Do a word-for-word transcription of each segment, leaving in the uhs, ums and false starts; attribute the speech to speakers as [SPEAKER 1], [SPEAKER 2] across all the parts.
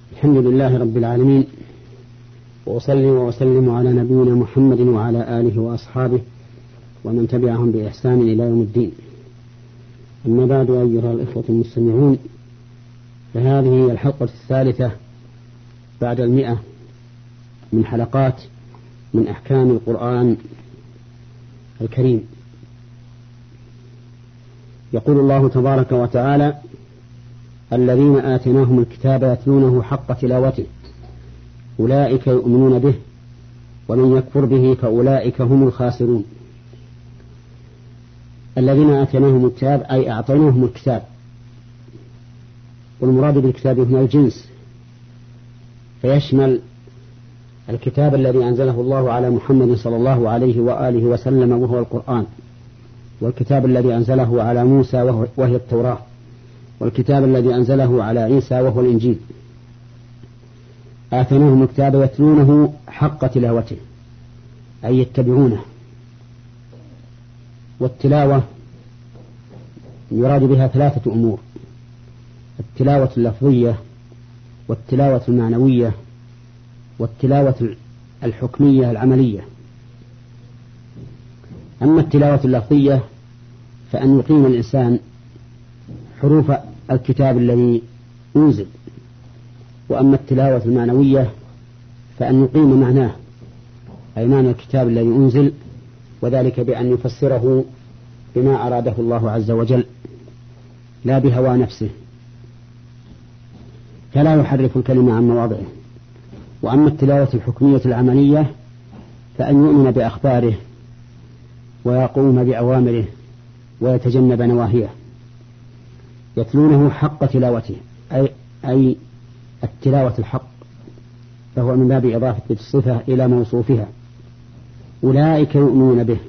[SPEAKER 1] الحمد لله رب العالمين، وأصلي وأسلم على نبينا محمد وعلى آله وأصحابه ومن تبعهم بإحسان إلى يوم الدين. أما بعد، أيها الإخوة المستمعون، فهذه هي الحلقة الثالثة بعد المئة من حلقات من أحكام القرآن الكريم. يقول الله تبارك وتعالى: الذين آتيناهم الكتاب يتلونه حق تلاوته أولئك يؤمنون به ومن يكفر به فأولئك هم الخاسرون. الذين آتيناهم الكتاب أي أعطيناهم الكتاب، والمراد بالكتاب هنا الجنس، فيشمل الكتاب الذي أنزله الله على محمد صلى الله عليه وآله وسلم وهو القرآن، والكتاب الذي أنزله على موسى وهي التوراة، والكتاب الذي أنزله على عيسى وهو الإنجيل. آتيناهم الكتاب يتلونه حق تلاوته أي يتبعونه. والتلاوة يراد بها ثلاثة أمور: التلاوة اللفظية، والتلاوة المعنوية، والتلاوة الحكمية العملية. أما التلاوة اللفظية فأن يقيم الإنسان حروف الكتاب الذي أنزل، وأما التلاوة المعنوية فأن يقيم معناه أي معنى الكتاب الذي أنزل، وذلك بأن يفسره بما أراده الله عز وجل لا بهوى نفسه، فلا يحرف الكلمة عن مواضعه. وأما التلاوة الحكمية العملية فأن يؤمن بأخباره ويقوم بأوامره ويتجنب نواهيه. يتلونه حق تلاوته أي, أي التلاوة الحق، فهو من باب إضافة الصفة إلى موصوفها. أولئك يؤمنون به،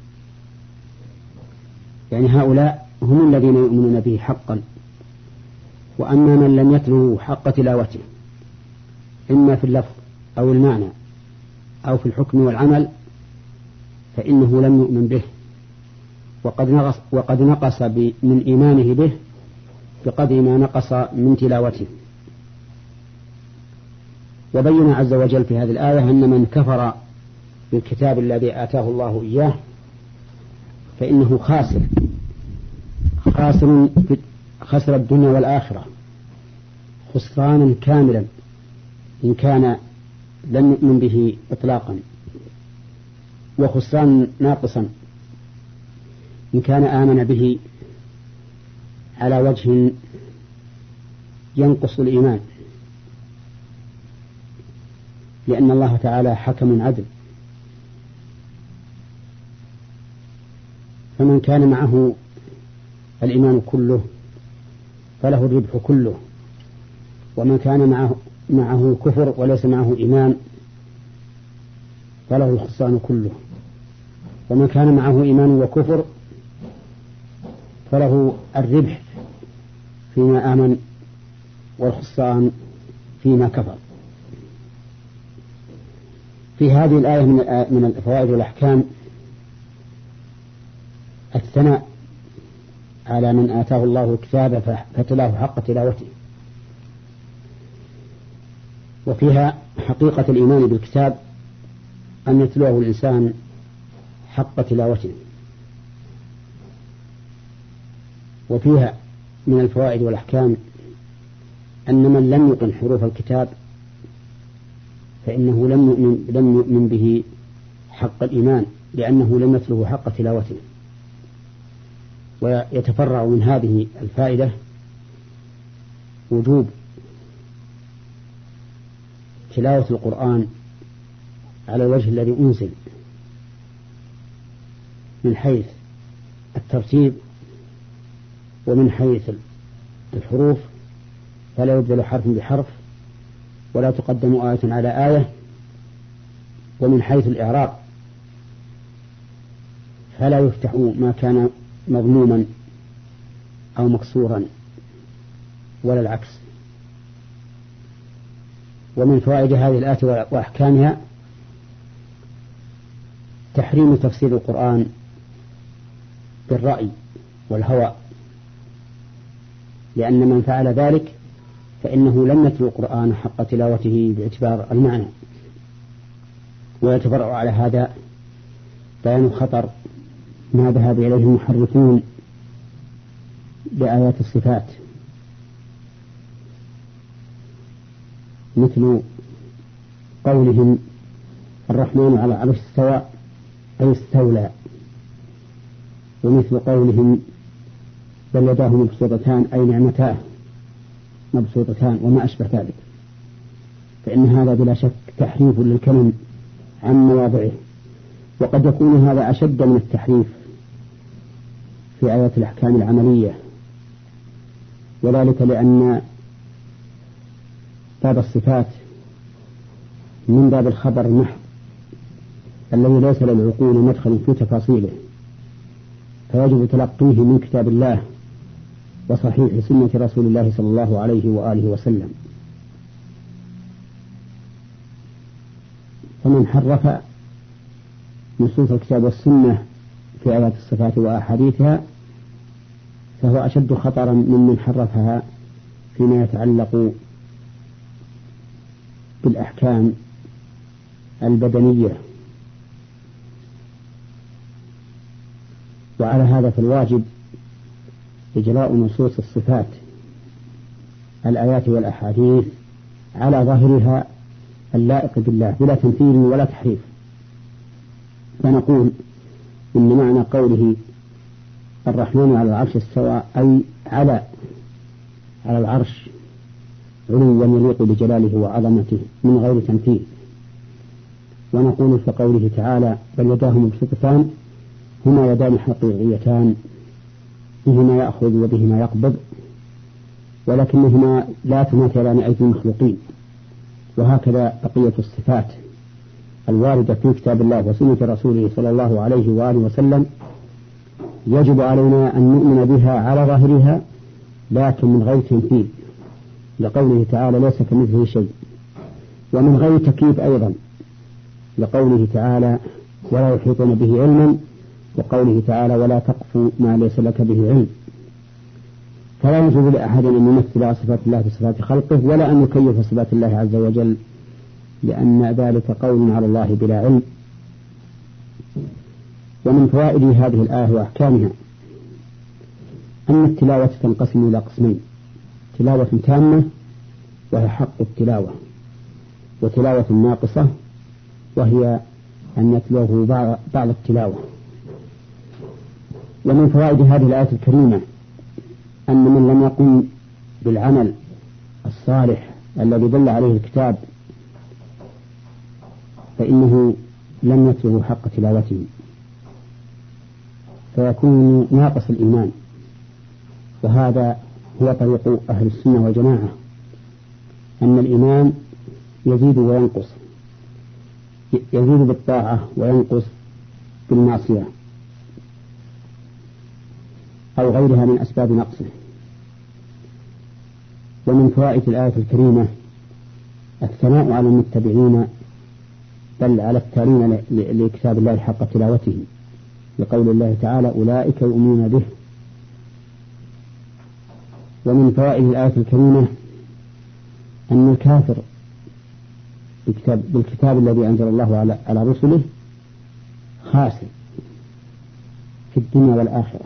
[SPEAKER 1] يعني هؤلاء هم الذين يؤمنون به حقا. وأما من لم يتلوه حق تلاوته إما في اللفظ أو المعنى أو في الحكم والعمل فإنه لم يؤمن به، وقد نقص, وقد نقص من إيمانه به بقدر ما نقص من تلاوته. وبين عز وجل في هذه الآية أن من كفر بالكتاب الذي آتاه الله إياه فإنه خاسر خاسر خسر الدنيا والآخرة خسرانا كاملا إن كان لم يؤمن به إطلاقا، وخسران ناقصا إن كان آمن به على وجه ينقص الإيمان، لأن الله تعالى حكم عدل. فمن كان معه الإيمان كله فله الربح كله، ومن كان معه, معه كفر وليس معه إيمان فله الخسران كله، ومن كان معه إيمان وكفر فله الربح فيما آمن والخسران فيما كفر. في هذه الآية من الفوائد والأحكام الثناء على من آتاه الله الكتاب فتلاه حق تلاوته، وفيها حقيقة الإيمان بالكتاب أن يتلوه الإنسان حق تلاوته. وفيها من الفوائد والأحكام أن من لم يقن حروف الكتاب فإنه لم يؤمن, لم يؤمن به حق الإيمان، لأنه لم يتلوه حق تلاوته. ويتفرع من هذه الفائدة وجوب تلاوة القرآن على الوجه الذي أنزل من حيث الترتيب ومن حيث الحروف، فلا يبدل حرف بحرف ولا تقدم آية على آية، ومن حيث الإعراب فلا يفتح ما كان مضموما أو مكسورا ولا العكس. ومن فوائد هذه الآية وأحكامها تحريم تفسير القرآن بالرأي والهوى، لأن من فعل ذلك فإنه لم يتلو القرآن حق تلاوته باعتبار المعنى، ويتفرع على هذا بيان خطر ما ذهب إليه المحرفون بآيات الصفات، مثل قولهم الرحمن على العرش استوى أي استولى، ومثل قولهم بل يداه مبسوطتان أي نعمتاه مبسوطتان وما أشبه ذلك، فإن هذا بلا شك تحريف للكلم عن مواضعه، وقد يكون هذا أشد من التحريف في آيات الأحكام العملية، وذلك لأن باب الصفات من باب الخبر المحض الذي ليس للعقول مدخل في تفاصيله، فيجب تلقيه من كتاب الله وصحيح سنة رسول الله صلى الله عليه وآله وسلم. فمن حرف نصوص الكتاب والسنة في آيات الصفات وأحاديثها فهو أشد خطرا ممن حرفها فيما يتعلق بالأحكام البدنية. وعلى هذا فالواجب إجراء نصوص الصفات الآيات والأحاديث على ظاهرها اللائق بالله بلا تمثيل ولا تحريف. فنقول إن معنى قوله الرحمن على العرش استوى أي على على العرش علوا يليق بجلاله وعظمته من غير تمثيل. ونقول في قوله تعالى بل يداه مبسوطتان هما يدان حقيقيتان بهما يأخذ وبهما يقبض، ولكنهما لا تماثلان أيدي المخلوقين. وهكذا بقية الصفات الواردة في كتاب الله وسنة رسوله صلى الله عليه وآله وسلم يجب علينا أن نؤمن بها على ظاهرها لكن من غير تمثيل، لقوله تعالى ليس كمثله شيء، ومن غير تكييف أيضا، لقوله تعالى ولا يحيطون به علما، وقوله تعالى ولا تقف ما ليس لك به علم. فلا يجوز لأحد أن يمثل صفات الله بصفات خلقه ولا أن يكيف صفات الله عز وجل، لأن ذلك قول على الله بلا علم. ومن فوائد هذه الآية وأحكامها أن التلاوة تنقسم إلى قسمين: تلاوة تامة وهي حق التلاوة، وتلاوة ناقصة وهي أن يتلوه بعض التلاوة. ومن فوائد هذه الآية الكريمة أن من لم يقم بالعمل الصالح الذي دل عليه الكتاب فإنه لم يتله حق تلاوته، فيكون ناقص الإيمان. وهذا هو طريق أهل السنة والجماعة، أن الإيمان يزيد وينقص، يزيد بالطاعة وينقص بالمعصية أو غيرها من أسباب نقصه. ومن فوائد الآية الكريمة الثناء على المتبعين بل على التالين لكتاب الله حق تلاوته، لقول الله تعالى أولئك يؤمنون به. ومن فوائد الآية الكريمة أن الكافر بالكتاب, بالكتاب الذي أنزل الله على, على رسله خاسر في الدنيا والآخرة،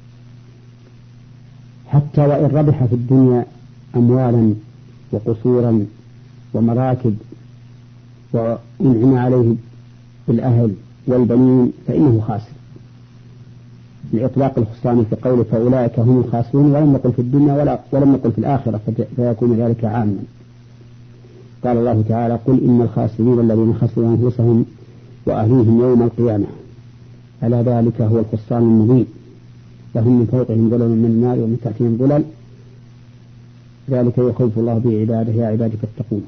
[SPEAKER 1] حتى وإن ربح في الدنيا أموالا وقصورا ومراكب وإنعم عليه بالأهل والبنين فإنه خاسر، لإطلاق الخسران في قوله فأولئك هم الخاسرون، ولم نقل في الدنيا ولا ولم نقل في الآخرة فيكون ذلك عاما. قال الله تعالى قل إن الخاسرين الذين خسروا أنفسهم وأهليهم يوم القيامة ألا ذلك هو الخسران المبين، لهم من فوقهم ظلل من النار ومن تحتهم ظلل ذلك يخوف الله به عباده يا عبادي فاتقون.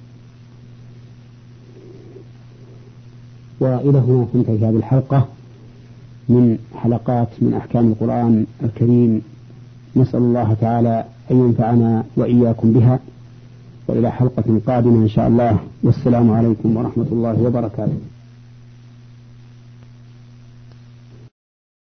[SPEAKER 1] وإلى هنا تنتهي هذه الحلقة من حلقات من أحكام القرآن الكريم، نسأل الله تعالى أن ينفعنا وإياكم بها، وإلى حلقة قادمة إن شاء الله، والسلام عليكم ورحمة الله وبركاته.